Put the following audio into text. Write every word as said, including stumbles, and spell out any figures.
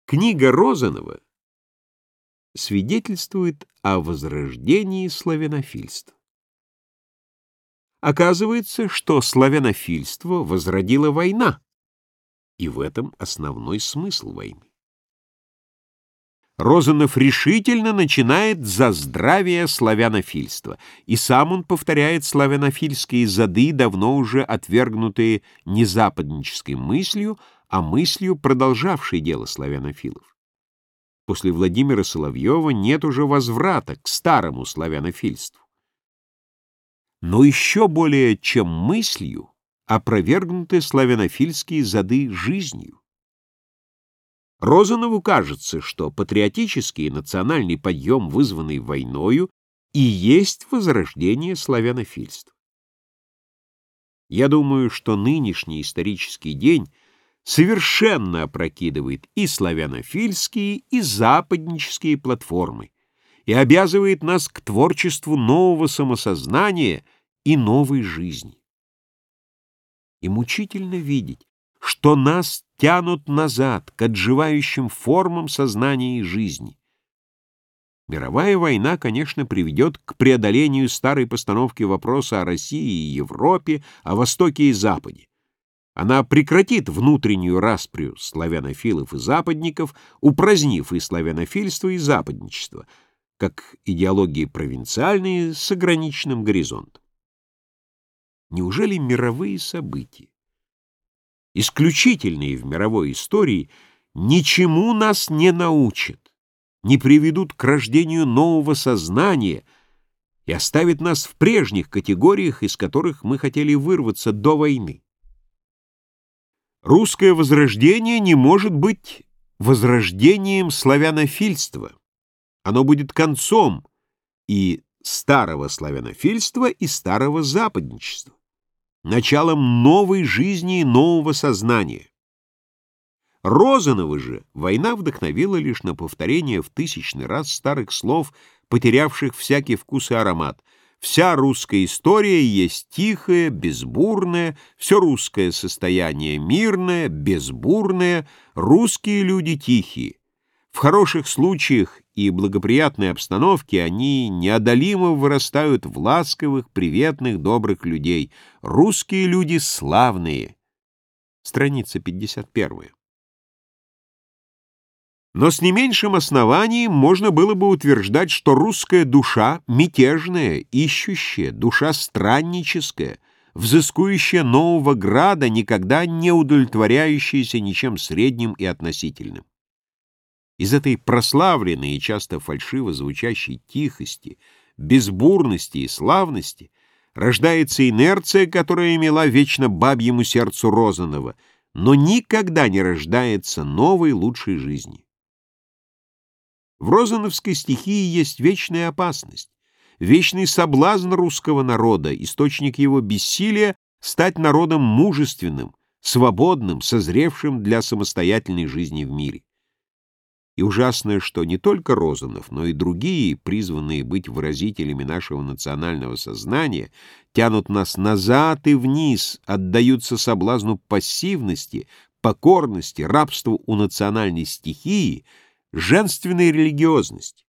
Книга Розанова свидетельствует о возрождении славянофильства. Оказывается, что славянофильство возродила война, и в этом основной смысл войны. Розанов решительно начинает за здравие славянофильства, и сам он повторяет славянофильские зады, давно уже отвергнутые не западнической мыслью, а мыслью, продолжавшей дело славянофилов. После Владимира Соловьева нет уже возврата к старому славянофильству. Но еще более чем мыслью опровергнуты славянофильские зады жизнью. Розанову кажется, что патриотический и национальный подъем, вызванный войною, и есть возрождение славянофильства. Я думаю, что нынешний исторический день совершенно опрокидывает и славянофильские, и западнические платформы и обязывает нас к творчеству нового самосознания и новой жизни. И мучительно видеть, что нас тянут назад к отживающим формам сознания и жизни. Мировая война, конечно, приведет к преодолению старой постановки вопроса о России и Европе, о Востоке и Западе. Она прекратит внутреннюю расприю славянофилов и западников, упразднив и славянофильство, и западничество, как идеологии провинциальные с ограниченным горизонтом. Неужели мировые события, исключительные в мировой истории, ничему нас не научат, не приведут к рождению нового сознания и оставят нас в прежних категориях, из которых мы хотели вырваться до войны? Русское возрождение не может быть возрождением славянофильства. Оно будет концом и старого славянофильства, и старого западничества, началом новой жизни и нового сознания. Розанова же война вдохновила лишь на повторение в тысячный раз старых слов, потерявших всякий вкус и аромат. Вся русская история есть тихая, безбурная, все русское состояние мирное, безбурное, русские люди тихие. В хороших случаях и благоприятной обстановке они неодолимо вырастают в ласковых, приветных, добрых людей. Русские люди славные. Страница пятьдесят первая. Но с не меньшим основанием можно было бы утверждать, что русская душа мятежная, ищущая, душа странническая, взыскующая нового града, никогда не удовлетворяющаяся ничем средним и относительным. Из этой прославленной и часто фальшиво звучащей тихости, безбурности и славности рождается инерция, которая имела вечно бабьему сердцу Розанова, но никогда не рождается новой лучшей жизни. В розановской стихии есть вечная опасность, вечный соблазн русского народа, источник его бессилия стать народом мужественным, свободным, созревшим для самостоятельной жизни в мире. И ужасное, что не только Розанов, но и другие, призванные быть выразителями нашего национального сознания, тянут нас назад и вниз, отдаются соблазну пассивности, покорности, рабству у национальной стихии, женственной религиозности.